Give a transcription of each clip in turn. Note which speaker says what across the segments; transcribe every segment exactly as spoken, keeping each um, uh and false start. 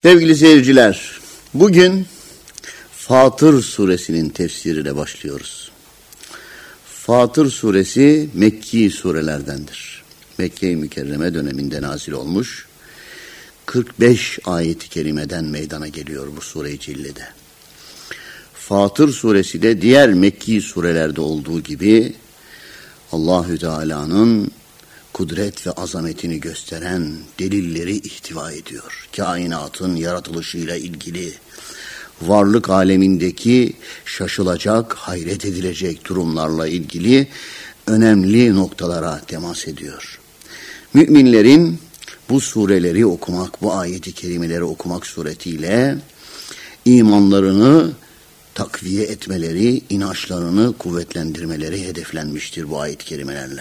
Speaker 1: Sevgili seyirciler, bugün Fatır suresinin tefsiriyle başlıyoruz. Fatır suresi Mekki surelerdendir. Mekke-i Mükerreme döneminde nazil olmuş, kırk beş ayet-i kerimeden meydana geliyor bu sure-i cillede. Fatır suresi de diğer Mekki surelerde olduğu gibi Allahü Teala'nın kudret ve azametini gösteren delilleri ihtiva ediyor. Kainatın yaratılışıyla ilgili, varlık alemindeki şaşılacak, hayret edilecek durumlarla ilgili önemli noktalara temas ediyor. Müminlerin bu sureleri okumak, bu ayet-i kerimeleri okumak suretiyle imanlarını takviye etmeleri, inançlarını kuvvetlendirmeleri hedeflenmiştir bu ayet-i kerimelerle.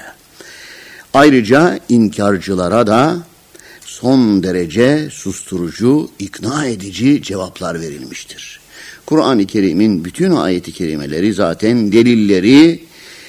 Speaker 1: Ayrıca inkarcılara da son derece susturucu, ikna edici cevaplar verilmiştir. Kur'an-ı Kerim'in bütün ayet-i kerimeleri zaten delilleri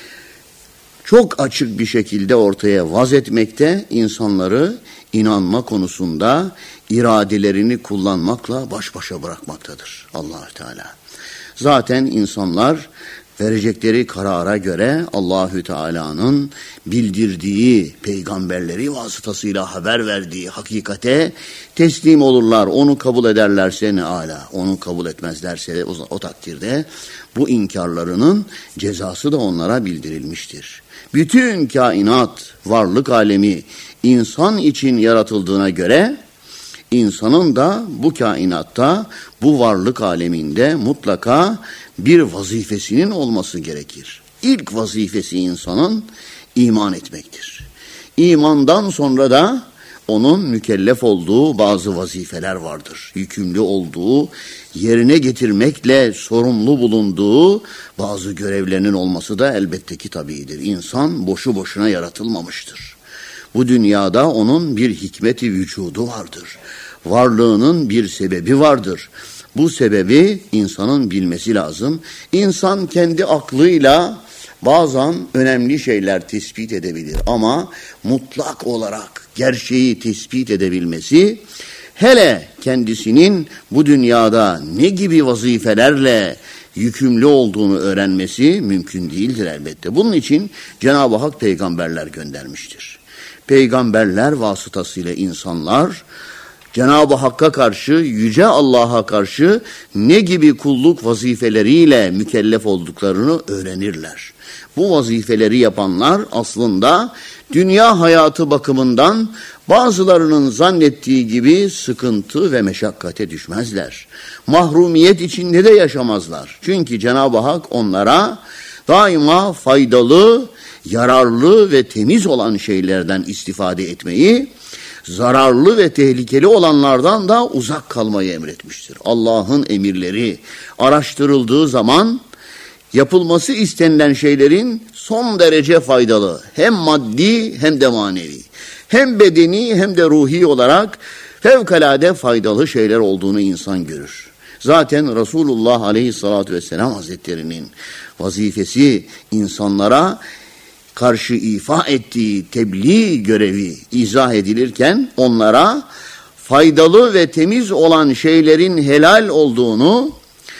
Speaker 1: çok açık bir şekilde ortaya vaz etmekte, insanları inanma konusunda iradelerini kullanmakla baş başa bırakmaktadır Allah-u Teala. Zaten insanlar verecekleri karara göre Allahü Teala'nın bildirdiği peygamberleri vasıtasıyla haber verdiği hakikate teslim olurlar. Onu kabul ederlerse ne âlâ, onu kabul etmezlerse o, o takdirde bu inkarlarının cezası da onlara bildirilmiştir. Bütün kainat, varlık alemi insan için yaratıldığına göre İnsanın da bu kainatta, bu varlık aleminde mutlaka bir vazifesinin olması gerekir. İlk vazifesi insanın iman etmektir. İmandan sonra da onun mükellef olduğu bazı vazifeler vardır. Yükümlü olduğu, yerine getirmekle sorumlu bulunduğu bazı görevlerinin olması da elbette ki tabiidir. İnsan boşu boşuna yaratılmamıştır. Bu dünyada onun bir hikmeti vücudu vardır. Varlığının bir sebebi vardır. Bu sebebi insanın bilmesi lazım. İnsan kendi aklıyla bazen önemli şeyler tespit edebilir ama mutlak olarak gerçeği tespit edebilmesi, hele kendisinin bu dünyada ne gibi vazifelerle yükümlü olduğunu öğrenmesi mümkün değildir elbette. Bunun için Cenab-ı Hak peygamberler göndermiştir. Peygamberler vasıtasıyla insanlar Cenab-ı Hakk'a karşı, Yüce Allah'a karşı ne gibi kulluk vazifeleriyle mükellef olduklarını öğrenirler. Bu vazifeleri yapanlar aslında dünya hayatı bakımından bazılarının zannettiği gibi sıkıntı ve meşakkate düşmezler. Mahrumiyet içinde de yaşamazlar. Çünkü Cenab-ı Hak onlara daima faydalı, yararlı ve temiz olan şeylerden istifade etmeyi, zararlı ve tehlikeli olanlardan da uzak kalmayı emretmiştir. Allah'ın emirleri araştırıldığı zaman yapılması istenilen şeylerin son derece faydalı, hem maddi hem de manevi, hem bedeni hem de ruhi olarak fevkalade faydalı şeyler olduğunu insan görür. Zaten Resulullah Aleyhisselatü Vesselam Hazretleri'nin vazifesi insanlara karşı ifa ettiği tebliğ görevi izah edilirken onlara faydalı ve temiz olan şeylerin helal olduğunu,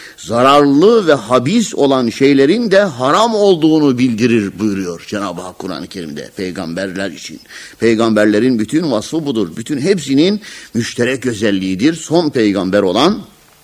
Speaker 1: zararlı ve habis olan şeylerin de haram olduğunu bildirir buyuruyor Cenab-ı Hak Kur'an-ı Kerim'de peygamberler için. Peygamberlerin bütün vasfı budur. Bütün hepsinin müşterek özelliğidir. Son peygamber olan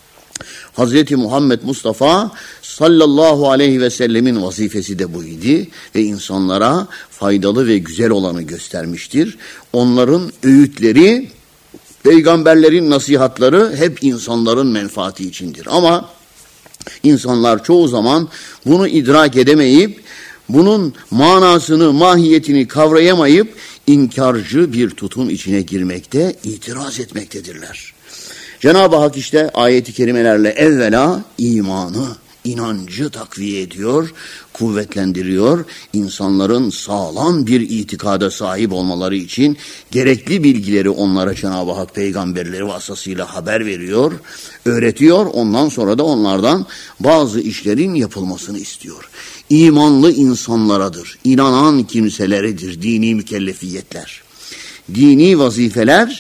Speaker 1: Hazreti Muhammed Mustafa sallallahu aleyhi ve sellemin vazifesi de buydu ve insanlara faydalı ve güzel olanı göstermiştir. Onların öğütleri, peygamberlerin nasihatları hep insanların menfaati içindir. Ama insanlar çoğu zaman bunu idrak edemeyip, bunun manasını, mahiyetini kavrayamayıp inkarcı bir tutum içine girmekte, itiraz etmektedirler. Cenab-ı Hak işte ayet-i kerimelerle evvela imanı, inancı takviye ediyor, kuvvetlendiriyor. İnsanların sağlam bir itikada sahip olmaları için gerekli bilgileri onlara Cenab-ı Hak peygamberleri vasıtasıyla haber veriyor, öğretiyor. Ondan sonra da onlardan bazı işlerin yapılmasını istiyor. İmanlı insanlaradır, inanan kimseleridir dini mükellefiyetler. Dini vazifeler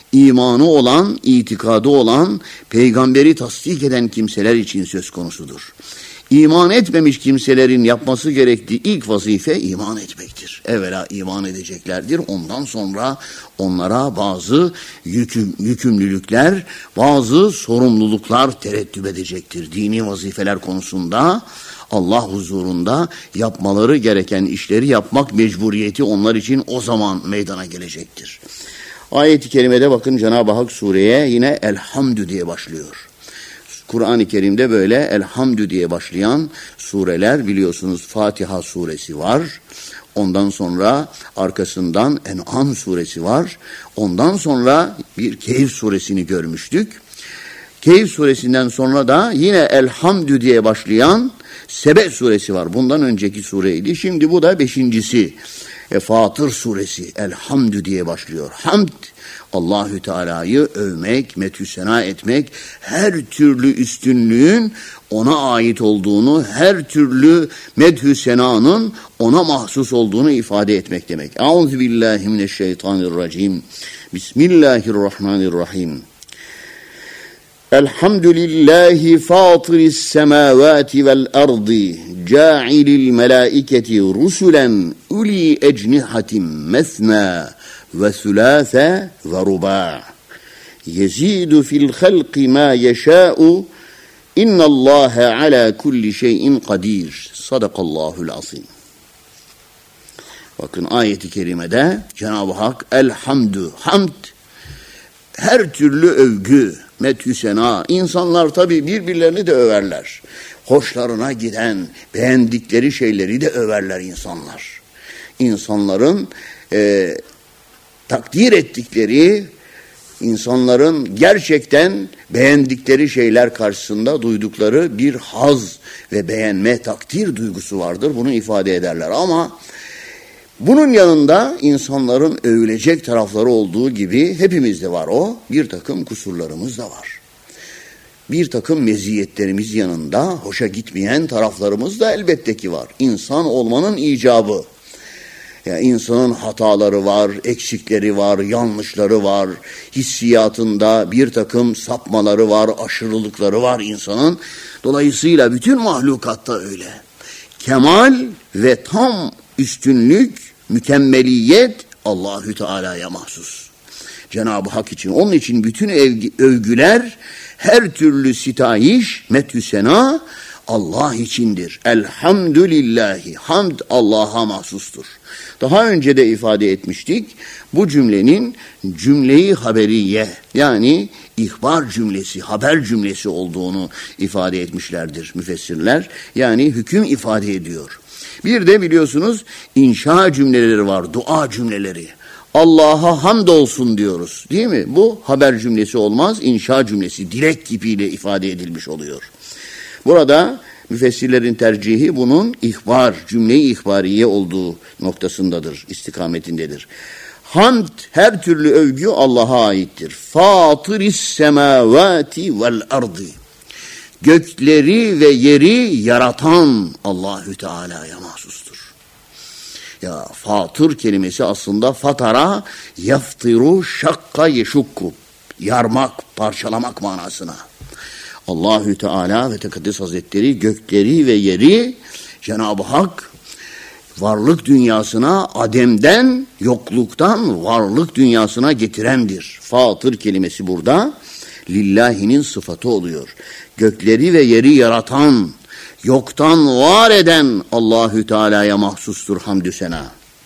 Speaker 1: imanı olan, itikadı olan, peygamberi tasdik eden kimseler için söz konusudur. İman etmemiş kimselerin yapması gerektiği ilk vazife iman etmektir. Evvela iman edeceklerdir. Ondan sonra onlara bazı yüküm, yükümlülükler, bazı sorumluluklar terettüp edecektir. Dini vazifeler konusunda Allah huzurunda yapmaları gereken işleri yapmak mecburiyeti onlar için o zaman meydana gelecektir. Ayet-i kerimede bakın Cenab-ı Hak sureye yine Elhamdü diye başlıyor. Kur'an-ı Kerim'de böyle Elhamdü diye başlayan sureler biliyorsunuz Fatiha suresi var. Ondan sonra arkasından En'am suresi var. Ondan sonra bir Kehf suresini görmüştük. Kehf suresinden sonra da yine Elhamdü diye başlayan Sebe suresi var. Bundan önceki sureydi. Şimdi bu da beşincisi. E, Fatır suresi Elhamdü diye başlıyor. Hamd, Allahü Teala'yı övmek, methü sena etmek, her türlü üstünlüğün ona ait olduğunu, her türlü methü senanın ona mahsus olduğunu ifade etmek demek. Euzubillahimineşşeytanirracim. Bismillahirrahmanirrahim. Elhamdülillahi fâtiris semâvâti vel ardı, câ'ilil melâiketi rusulen uli ecnihatin mesnâ ve sülâse ve rubâ. Yezidu fil halqi mâ yeşâ'u, innallâhe alâ kulli şeyin kadir. Sadakallâhul azîm. Bakın ayet-i kerimede Cenab-ı Hak elhamdü, hamd, her türlü övgü, methü sena. İnsanlar tabii birbirlerini de överler. Hoşlarına giden, beğendikleri şeyleri de överler insanlar. İnsanların e, takdir ettikleri, insanların gerçekten beğendikleri şeyler karşısında duydukları bir haz ve beğenme, takdir duygusu vardır. Bunu ifade ederler ama bunun yanında insanların övülecek tarafları olduğu gibi hepimizde var o. Bir takım kusurlarımız da var. Bir takım meziyetlerimiz yanında hoşa gitmeyen taraflarımız da elbette ki var. İnsan olmanın icabı. Yani insanın hataları var, eksikleri var, yanlışları var. Hissiyatında bir takım sapmaları var, aşırılıkları var insanın. Dolayısıyla bütün mahlukatta öyle. Kemal ve tam üstünlük, mükemmeliyet Allahü Teala'ya mahsus. Cenab-ı Hak için. Onun için bütün övgüler, her türlü sitayiş, methü sena Allah içindir. Elhamdülillahi. Hamd Allah'a mahsustur. Daha önce de ifade etmiştik. Bu cümlenin cümleyi haberiye, yani ihbar cümlesi, haber cümlesi olduğunu ifade etmişlerdir müfessirler. Yani hüküm ifade ediyor. Bir de biliyorsunuz inşa cümleleri var, dua cümleleri. Allah'a hamdolsun diyoruz, değil mi? Bu haber cümlesi olmaz, inşa cümlesi, dilek gibiyle ifade edilmiş oluyor. Burada müfessirlerin tercihi bunun ihbar, cümle-i ihbariye olduğu noktasındadır, istikametindedir. Hamd, her türlü övgü Allah'a aittir. Fâtiris semâvâti vel ardı. Gökleri ve yeri yaratan Allahü Teala'ya mahsustur. Ya fatır kelimesi aslında fatara yaftiru şakka yeşukku. Yarmak, parçalamak manasına. Allahü Teala ve Tekaddes Hazretleri gökleri ve yeri Cenab-ı Hak varlık dünyasına ademden, yokluktan varlık dünyasına getirendir. Fatır kelimesi burada lillahinin sıfatı oluyor. Gökleri ve yeri yaratan, yoktan var eden Allahü Teala'ya mahsustur hamdü sena.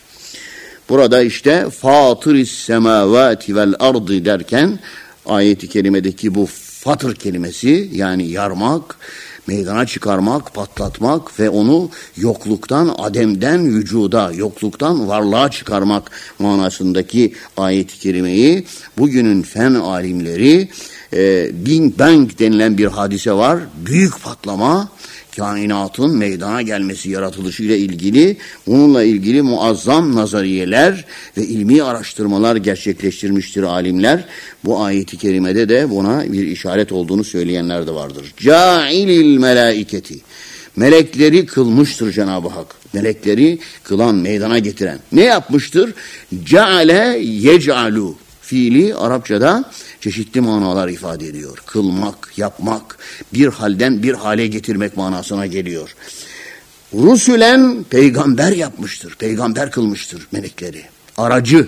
Speaker 1: Burada işte Fâtiris semâvâti vel ardı derken ayet-i kerimedeki bu fatır kelimesi, yani yarmak, meydana çıkarmak, patlatmak ve onu yokluktan, ademden vücuda, yokluktan varlığa çıkarmak manasındaki ayet-i kerimeyi bugünün fen alimleri e, Big Bang denilen bir hadise var. Büyük patlama, kainatın meydana gelmesi, yaratılışıyla ilgili, bununla ilgili muazzam nazariyeler ve ilmi araştırmalar gerçekleştirmiştir alimler. Bu ayet-i kerimede de buna bir işaret olduğunu söyleyenler de vardır. Câilil melâiketi. Melekleri kılmıştır Cenab-ı Hak. Melekleri kılan, meydana getiren. Ne yapmıştır? Ceale yec'alu fiili Arapçada çeşitli manalar ifade ediyor. Kılmak, yapmak, bir halden bir hale getirmek manasına geliyor. Rusulen peygamber yapmıştır, peygamber kılmıştır melekleri. Aracı.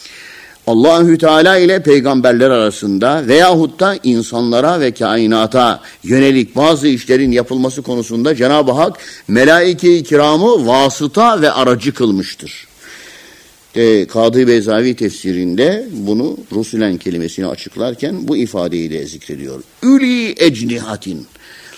Speaker 1: Allahü Teala ile peygamberler arasında veyahut da insanlara ve kainata yönelik bazı işlerin yapılması konusunda Cenab-ı Hak melaike-i kiramı vasıta ve aracı kılmıştır. E, Kadı Beyzavi tefsirinde bunu rusulen kelimesini açıklarken bu ifadeyi de zikrediyor. Üli ecnihatin,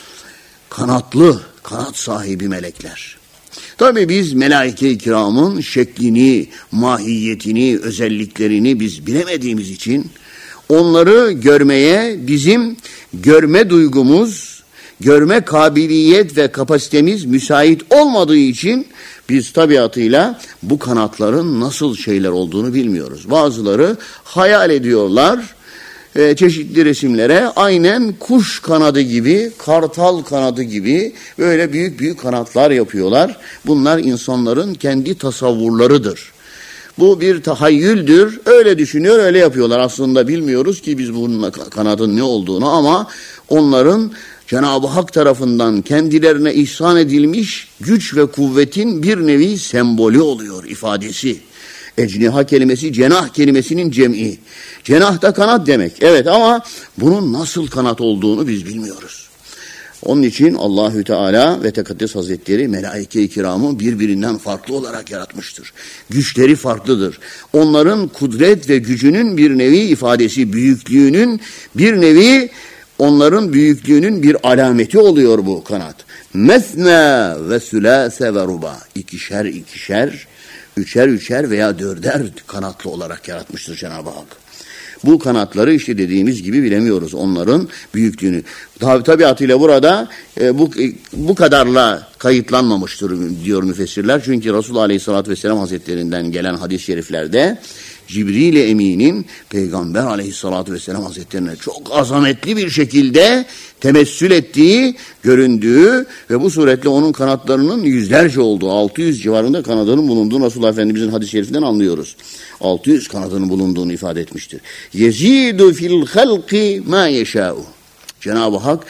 Speaker 1: kanatlı, kanat sahibi melekler. Tabii biz melaike-i kiramın şeklini, mahiyetini, özelliklerini biz bilemediğimiz için onları görmeye bizim görme duygumuz, görme kabiliyet ve kapasitemiz müsait olmadığı için biz tabiatıyla bu kanatların nasıl şeyler olduğunu bilmiyoruz. Bazıları hayal ediyorlar, e, çeşitli resimlere aynen kuş kanadı gibi, kartal kanadı gibi böyle büyük büyük kanatlar yapıyorlar. Bunlar insanların kendi tasavvurlarıdır. Bu bir tahayyüldür. Öyle düşünüyor, öyle yapıyorlar. Aslında bilmiyoruz ki biz bunun kanadın ne olduğunu ama onların Cenab-ı Hak tarafından kendilerine ihsan edilmiş güç ve kuvvetin bir nevi sembolü oluyor, ifadesi. Ecniha kelimesi cenah kelimesinin cem'i. Cenah da kanat demek. Evet ama bunun nasıl kanat olduğunu biz bilmiyoruz. Onun için Allahü Teala ve Tekaddes Hazretleri melaike-i kiramı birbirinden farklı olarak yaratmıştır. Güçleri farklıdır. Onların kudret ve gücünün bir nevi ifadesi, büyüklüğünün bir nevi onların büyüklüğünün bir alameti oluyor bu kanat. Mesne ve sülase ve ruba. İkişer ikişer, üçer üçer veya dörder kanatlı olarak yaratmıştır Cenab-ı Hak. Bu kanatları işte dediğimiz gibi bilemiyoruz onların büyüklüğünü. Tabi tabiatıyla burada e, bu bu kadarla kayıtlanmamıştır diyor müfessirler. Çünkü Resulullah Aleyhisselatü Vesselam Hazretlerinden gelen hadis-i şeriflerde Cibril-i Emin'in Peygamber Aleyhisselatü Vesselam Hazretlerine çok azametli bir şekilde temessül ettiği, göründüğü ve bu suretle onun kanatlarının yüzlerce olduğu, altı yüz civarında kanadının bulunduğunu Resulullah Efendimizin hadis-i şerifinden anlıyoruz. altı yüz kanadının bulunduğunu ifade etmiştir. Yezidu fil halqi ma yeşâ'u. Cenab-ı Hak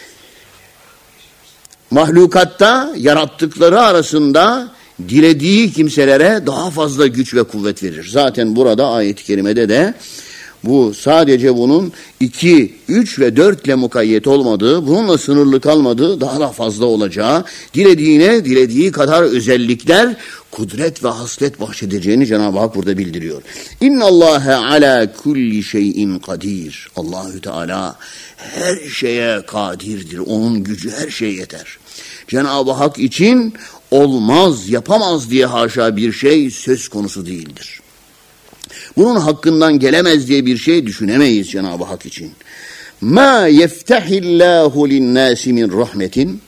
Speaker 1: mahlukatta yarattıkları arasında dilediği kimselere daha fazla güç ve kuvvet verir. Zaten burada ayet-i kerimede de bu sadece bunun iki, üç ve dört ile mukayyet olmadığı, bununla sınırlı kalmadığı, daha da fazla olacağı, dilediğine dilediği kadar özellikler, kudret ve haslet bahşedeceğini Cenab-ı Hak burada bildiriyor. İnnallâhe alâ kulli şeyin kadir. Allahü Teala her şeye kadirdir. Onun gücü her şeye yeter. Cenab-ı Hak için olmaz, yapamaz diye haşa bir şey söz konusu değildir. Bunun hakkından gelemez diye bir şey düşünemeyiz Cenab-ı Hak için. Ma yeftahillahu linnâsi min rahmetin.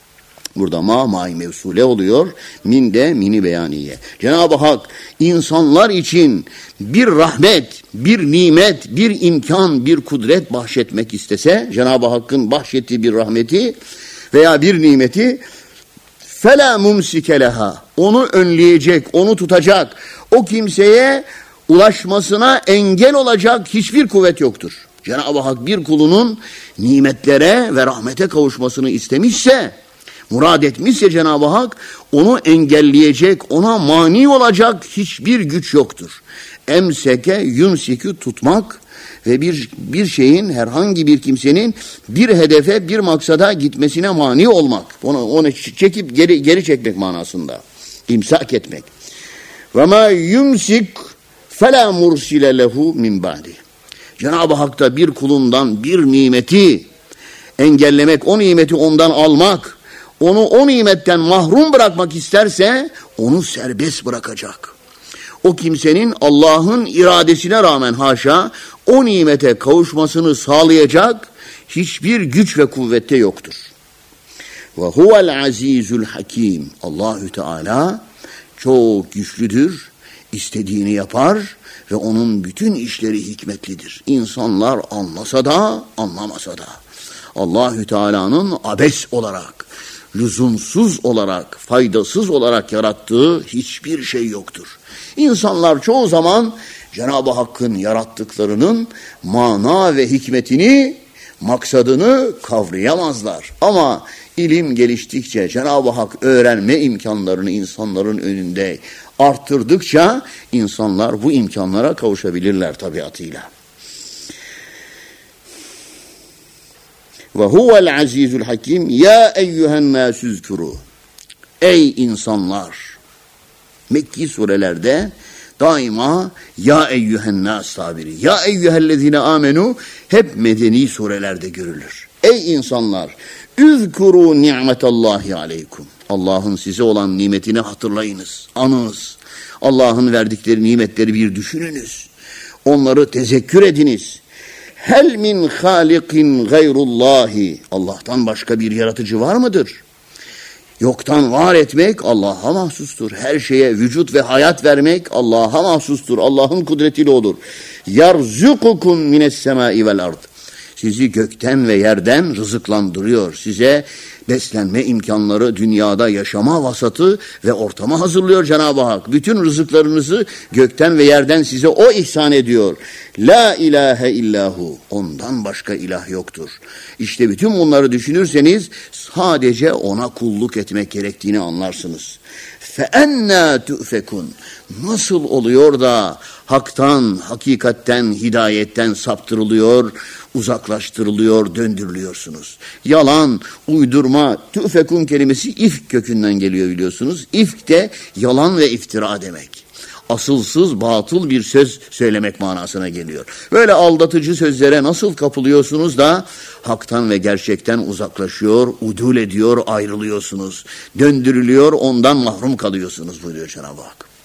Speaker 1: Burada ma ma mevsule oluyor. Min de mini beyaniye. Cenab-ı Hak insanlar için bir rahmet, bir nimet, bir imkan, bir kudret bahşetmek istese, Cenab-ı Hakk'ın bahşettiği bir rahmeti veya bir nimeti فَلَا مُمْسِكَ لَهَا. Onu önleyecek, onu tutacak, o kimseye ulaşmasına engel olacak hiçbir kuvvet yoktur. Cenab-ı Hak bir kulunun nimetlere ve rahmete kavuşmasını istemişse, murad etmişse Cenab-ı Hak onu engelleyecek, ona mani olacak hiçbir güç yoktur. Emseke yumsikü tutmak ve bir bir şeyin, herhangi bir kimsenin bir hedefe, bir maksada gitmesine mani olmak. Onu onu çekip geri geri çekmek manasında. İmsak etmek. Ve ma yumsik fela mursile lehu min ba'di. Cenab-ı Hak da bir kulundan bir nimeti engellemek, o nimeti ondan almak, onu o nimetten mahrum bırakmak isterse onu serbest bırakacak. O kimsenin Allah'ın iradesine rağmen haşa o nimete kavuşmasını sağlayacak hiçbir güç ve kuvvette yoktur. Ve huvel azizul hakim. Allahü Teala çok güçlüdür, istediğini yapar ve onun bütün işleri hikmetlidir. İnsanlar anlasa da anlamasa da Allahü Teala'nın abes olarak, lüzumsuz olarak, faydasız olarak yarattığı hiçbir şey yoktur. İnsanlar çoğu zaman Cenab-ı Hakk'ın yarattıklarının mana ve hikmetini, maksadını kavrayamazlar. Ama ilim geliştikçe, Cenab-ı Hak öğrenme imkanlarını insanların önünde arttırdıkça insanlar bu imkanlara kavuşabilirler tabiatıyla. Ve huvel azizul hakim. Ya eyyühen nâsüzkuru. Ey insanlar. Mekki surelerde daima ya eyyühen nâs tabiri, ya eyyühellezine amenu hep medeni surelerde görülür. Ey insanlar, üzkuru ni'metallahi aleykum. Allah'ın size olan nimetini hatırlayınız, anınız. Allah'ın verdikleri nimetleri bir düşününüz. Onları tezekkür ediniz. Hel min halikin gayrullahi. Allah'tan başka bir yaratıcı var mıdır? Yoktan var etmek Allah'a mahsustur. Her şeye vücut ve hayat vermek Allah'a mahsustur. Allah'ın kudretiyle olur. Yarzukukum mines semai vel ard. Sizi gökten ve yerden rızıklandırıyor. Size beslenme imkanları, dünyada yaşama vasatı ve ortamı hazırlıyor Cenab-ı Hak. Bütün rızıklarınızı gökten ve yerden size o ihsan ediyor. La ilahe illahu. Ondan başka ilah yoktur. İşte bütün bunları düşünürseniz sadece ona kulluk etmek gerektiğini anlarsınız. Fe enna tu'fekun. Nasıl oluyor da haktan, hakikatten, hidayetten saptırılıyor, uzaklaştırılıyor, döndürülüyorsunuz? Yalan, uydurma, tüfekun kelimesi ifk kökünden geliyor biliyorsunuz. İfk de yalan ve iftira demek. Asılsız, batıl bir söz söylemek manasına geliyor. Böyle aldatıcı sözlere nasıl kapılıyorsunuz da haktan ve gerçekten uzaklaşıyor, udul ediyor, ayrılıyorsunuz. Döndürülüyor, ondan mahrum kalıyorsunuz buyuruyor Cenab-ı Hak.